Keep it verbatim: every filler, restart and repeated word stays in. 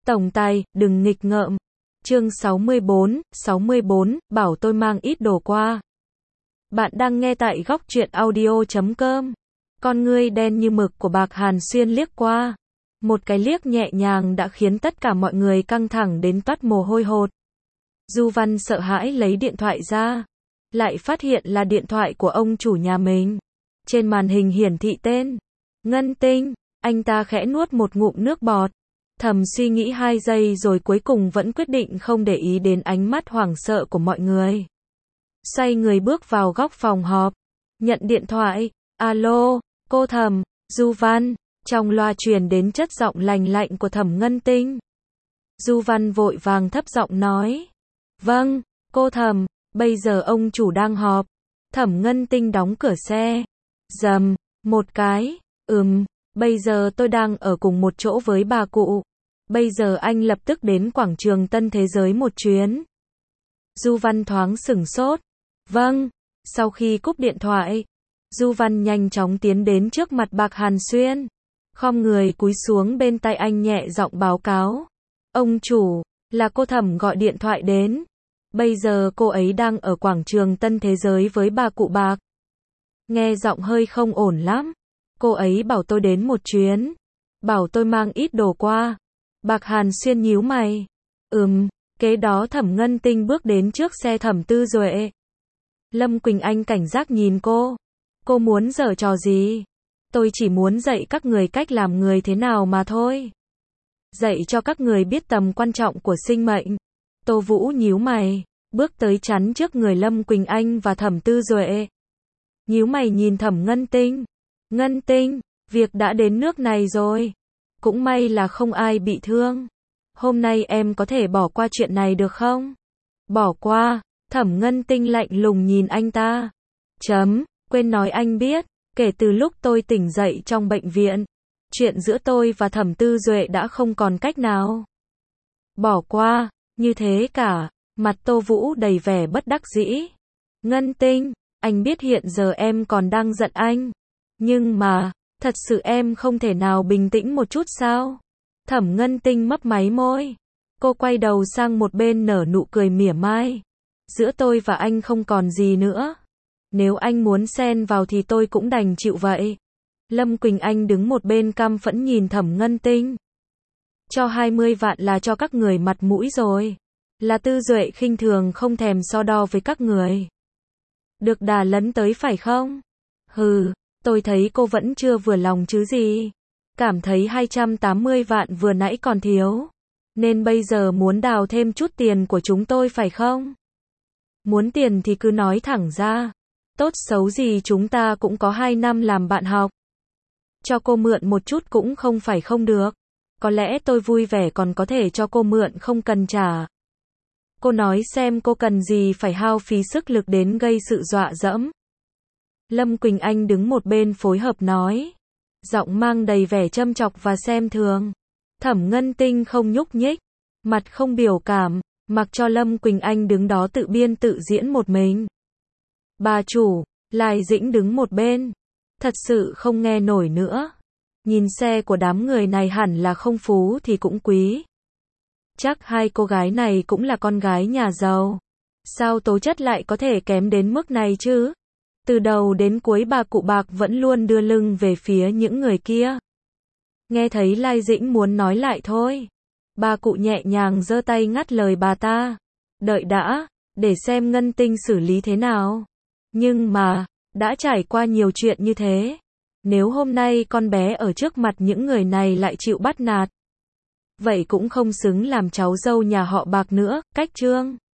Tổng tài, đừng nghịch ngợm. Chương sáu mươi bốn, sáu mươi bốn, bảo tôi mang ít đồ qua. Bạn đang nghe tại góc truyện audio chấm com. Con ngươi đen như mực của Bạc Hàn Xuyên liếc qua. Một cái liếc nhẹ nhàng đã khiến tất cả mọi người căng thẳng đến toát mồ hôi hột. Du Văn sợ hãi lấy điện thoại ra. Lại phát hiện là điện thoại của ông chủ nhà mình. Trên màn hình hiển thị tên Ngân Tinh. Anh ta khẽ nuốt một ngụm nước bọt. Thầm suy nghĩ hai giây rồi cuối cùng vẫn quyết định không để ý đến ánh mắt hoảng sợ của mọi người. Xoay người bước vào góc phòng họp. Nhận điện thoại. Alo, cô Thẩm, Du Văn. Trong loa truyền đến chất giọng lành lạnh của Thẩm Ngân Tinh. Du Văn vội vàng thấp giọng nói. Vâng, cô Thẩm, bây giờ ông chủ đang họp. Thẩm Ngân Tinh đóng cửa xe. Rầm, một cái. Ừm, bây giờ tôi đang ở cùng một chỗ với bà cụ. Bây giờ anh lập tức đến quảng trường Tân Thế Giới một chuyến. Du Văn thoáng sửng sốt. Vâng. Sau khi cúp điện thoại, Du Văn nhanh chóng tiến đến trước mặt Bạc Hàn Xuyên. Khom người cúi xuống bên tai anh nhẹ giọng báo cáo. Ông chủ, là cô Thẩm gọi điện thoại đến. Bây giờ cô ấy đang ở quảng trường Tân Thế Giới với bà cụ Bạc. Nghe giọng hơi không ổn lắm. Cô ấy bảo tôi đến một chuyến. Bảo tôi mang ít đồ qua. Bạc Hàn Xuyên nhíu mày. Ừm, kế đó Thẩm Ngân Tinh bước đến trước xe Thẩm Tư Duệ. Lâm Quỳnh Anh cảnh giác nhìn cô. Cô muốn giở trò gì? Tôi chỉ muốn dạy các người cách làm người thế nào mà thôi. Dạy cho các người biết tầm quan trọng của sinh mệnh. Tô Vũ nhíu mày, bước tới chắn trước người Lâm Quỳnh Anh và Thẩm Tư Duệ. Nhíu mày nhìn Thẩm Ngân Tinh. Ngân Tinh, việc đã đến nước này rồi. Cũng may là không ai bị thương. Hôm nay em có thể bỏ qua chuyện này được không? Bỏ qua, Thẩm Ngân Tinh lạnh lùng nhìn anh ta. Chấm, quên nói anh biết, kể từ lúc tôi tỉnh dậy trong bệnh viện, chuyện giữa tôi và Thẩm Tư Duệ đã không còn cách nào. Bỏ qua, như thế cả, mặt Tô Vũ đầy vẻ bất đắc dĩ. Ngân Tinh, anh biết hiện giờ em còn đang giận anh. Nhưng mà, thật sự em không thể nào bình tĩnh một chút sao? Thẩm Ngân Tinh mấp máy môi. Cô quay đầu sang một bên nở nụ cười mỉa mai. Giữa tôi và anh không còn gì nữa. Nếu anh muốn xen vào thì tôi cũng đành chịu vậy. Lâm Quỳnh Anh đứng một bên căm phẫn nhìn Thẩm Ngân Tinh. Cho hai mươi vạn là cho các người mặt mũi rồi. Là Tư Duệ khinh thường không thèm so đo với các người. Được đà lấn tới phải không? Hừ, tôi thấy cô vẫn chưa vừa lòng chứ gì. Cảm thấy hai trăm tám mươi vạn vừa nãy còn thiếu. Nên bây giờ muốn đào thêm chút tiền của chúng tôi phải không? Muốn tiền thì cứ nói thẳng ra. Tốt xấu gì chúng ta cũng có hai năm làm bạn học. Cho cô mượn một chút cũng không phải không được. Có lẽ tôi vui vẻ còn có thể cho cô mượn không cần trả. Cô nói xem cô cần gì phải hao phí sức lực đến gây sự dọa dẫm. Lâm Quỳnh Anh đứng một bên phối hợp nói. Giọng mang đầy vẻ châm chọc và xem thường. Thẩm Ngân Tinh không nhúc nhích. Mặt không biểu cảm. Mặc cho Lâm Quỳnh Anh đứng đó tự biên tự diễn một mình. Bà chủ, Lai Dĩnh đứng một bên. Thật sự không nghe nổi nữa. Nhìn xe của đám người này hẳn là không phú thì cũng quý. Chắc hai cô gái này cũng là con gái nhà giàu. Sao tố chất lại có thể kém đến mức này chứ? Từ đầu đến cuối bà cụ Bạc vẫn luôn đưa lưng về phía những người kia. Nghe thấy Lai Dĩnh muốn nói lại thôi. Bà cụ nhẹ nhàng giơ tay ngắt lời bà ta. Đợi đã, để xem Ngân Tinh xử lý thế nào. Nhưng mà, đã trải qua nhiều chuyện như thế. Nếu hôm nay con bé ở trước mặt những người này lại chịu bắt nạt. Vậy cũng không xứng làm cháu dâu nhà họ Bạc nữa, cách trương.